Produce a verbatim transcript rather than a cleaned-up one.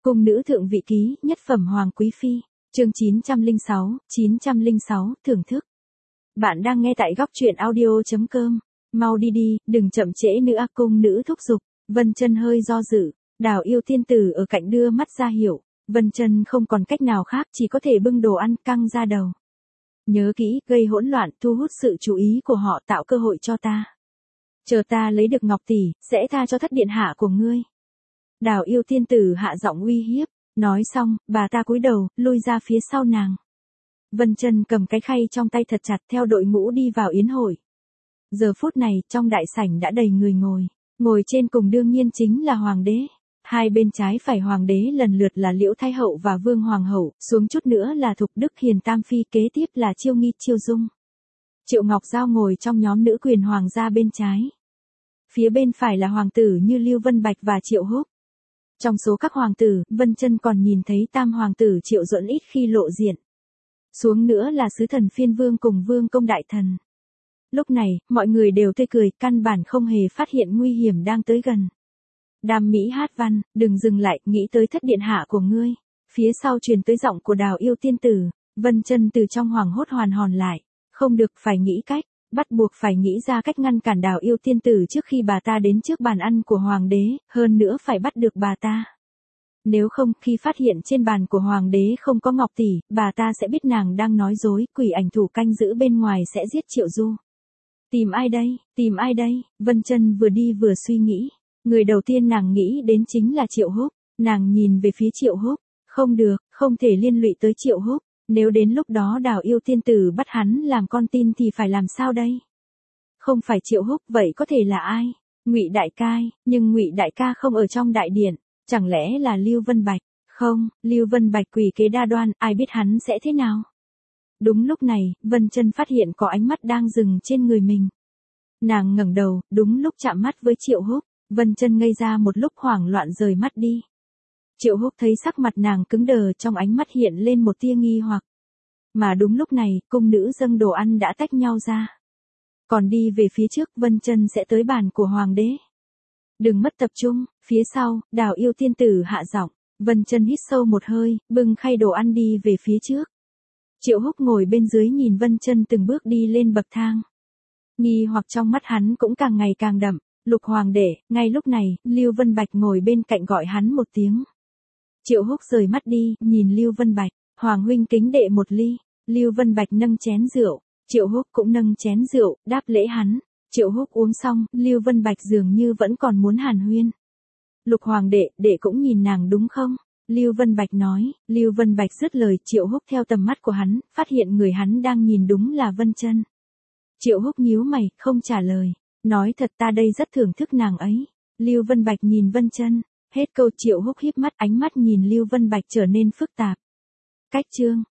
Cung nữ thượng vị ký, nhất phẩm hoàng quý phi, chương chín trăm lẻ sáu, chín trăm lẻ sáu, thưởng thức. Bạn đang nghe tại góc truyện audio chấm com, mau đi đi, đừng chậm trễ nữa. Cung nữ thúc giục. Vân Chân hơi do dự, Đào Yêu tiên tử ở cạnh đưa mắt ra hiệu, Vân Chân không còn cách nào khác, chỉ có thể bưng đồ ăn căng ra đầu. Nhớ kỹ, gây hỗn loạn, thu hút sự chú ý của họ, tạo cơ hội cho ta. Chờ ta lấy được ngọc tỷ, sẽ tha cho thất điện hạ của ngươi. Đào Yêu tiên tử hạ giọng uy hiếp, nói xong, bà ta cúi đầu, lui ra phía sau nàng. Vân Chân cầm cái khay trong tay thật chặt, theo đội ngũ đi vào yến hội. Giờ phút này, trong đại sảnh đã đầy người ngồi, ngồi trên cùng đương nhiên chính là hoàng đế. Hai bên trái phải hoàng đế lần lượt là Liễu Thái hậu và Vương hoàng hậu, xuống chút nữa là Thục Đức Hiền Tam phi, kế tiếp là Chiêu Nghi, Chiêu Dung. Triệu Ngọc Giao ngồi trong nhóm nữ quyền hoàng gia bên trái. Phía bên phải là hoàng tử như Lưu Vân Bạch và Triệu Húc. Trong số các hoàng tử, Vân Chân còn nhìn thấy tam hoàng tử Triệu Duẫn ít khi lộ diện. Xuống nữa là sứ thần Phiên Vương cùng Vương công đại thần. Lúc này, mọi người đều tươi cười, căn bản không hề phát hiện nguy hiểm đang tới gần. Đam mỹ hát văn, đừng dừng lại, nghĩ tới thất điện hạ của ngươi. Phía sau truyền tới giọng của Đào Yêu tiên tử. Vân Chân từ trong hoảng hốt hoàn hồn lại. Không được, phải nghĩ cách, bắt buộc phải nghĩ ra cách ngăn cản Đào Yêu tiên tử trước khi bà ta đến trước bàn ăn của hoàng đế, hơn nữa phải bắt được bà ta. Nếu không, khi phát hiện trên bàn của hoàng đế không có ngọc tỷ, bà ta sẽ biết nàng đang nói dối, quỷ ảnh thủ canh giữ bên ngoài sẽ giết Triệu Du. Tìm ai đây, tìm ai đây? Vân Chân vừa đi vừa suy nghĩ. Người đầu tiên nàng nghĩ đến chính là Triệu Húc. Nàng nhìn về phía Triệu Húc. Không được, không thể liên lụy tới Triệu Húc. Nếu đến lúc đó Đào Yêu tiên tử bắt hắn làm con tin thì phải làm sao đây? Không phải Triệu Húc, vậy có thể là ai? Ngụy Đại Cai, nhưng Ngụy Đại ca không ở trong đại điện. Chẳng lẽ là Lưu Vân Bạch? Không, Lưu Vân Bạch quỷ kế đa đoan, ai biết hắn sẽ thế nào? Đúng lúc này, Vân Chân phát hiện có ánh mắt đang dừng trên người mình. Nàng ngẩng đầu, đúng lúc chạm mắt với Triệu Húc. Vân Chân ngây ra một lúc, hoảng loạn rời mắt đi. Triệu Húc thấy sắc mặt nàng cứng đờ, trong ánh mắt hiện lên một tia nghi hoặc. Mà đúng lúc này, cung nữ dâng đồ ăn đã tách nhau ra. Còn đi về phía trước, Vân Chân sẽ tới bàn của hoàng đế. Đừng mất tập trung. Phía sau, Đào Yêu tiên tử hạ giọng. Vân Chân hít sâu một hơi, bưng khay đồ ăn đi về phía trước. Triệu Húc ngồi bên dưới nhìn Vân Chân từng bước đi lên bậc thang. Nghi hoặc trong mắt hắn cũng càng ngày càng đậm. Lục hoàng đệ. Ngay lúc này, Lưu Vân Bạch ngồi bên cạnh gọi hắn một tiếng. Triệu Húc rời mắt đi, nhìn Lưu Vân Bạch. Hoàng huynh kính đệ một ly. Lưu Vân Bạch nâng chén rượu. Triệu Húc cũng nâng chén rượu, đáp lễ hắn. Triệu Húc uống xong, Lưu Vân Bạch dường như vẫn còn muốn hàn huyên. Lục hoàng đệ, đệ cũng nhìn nàng đúng không? Lưu Vân Bạch nói. Lưu Vân Bạch dứt lời, Triệu Húc theo tầm mắt của hắn, phát hiện người hắn đang nhìn đúng là Vân Chân. Triệu Húc nhíu mày, không trả lời. Nói thật, ta đây rất thưởng thức nàng ấy. Lưu Vân Bạch nhìn Vân Chân. Hết câu, Triệu Húc híp mắt, ánh mắt nhìn Lưu Vân Bạch trở nên phức tạp. Cách chương.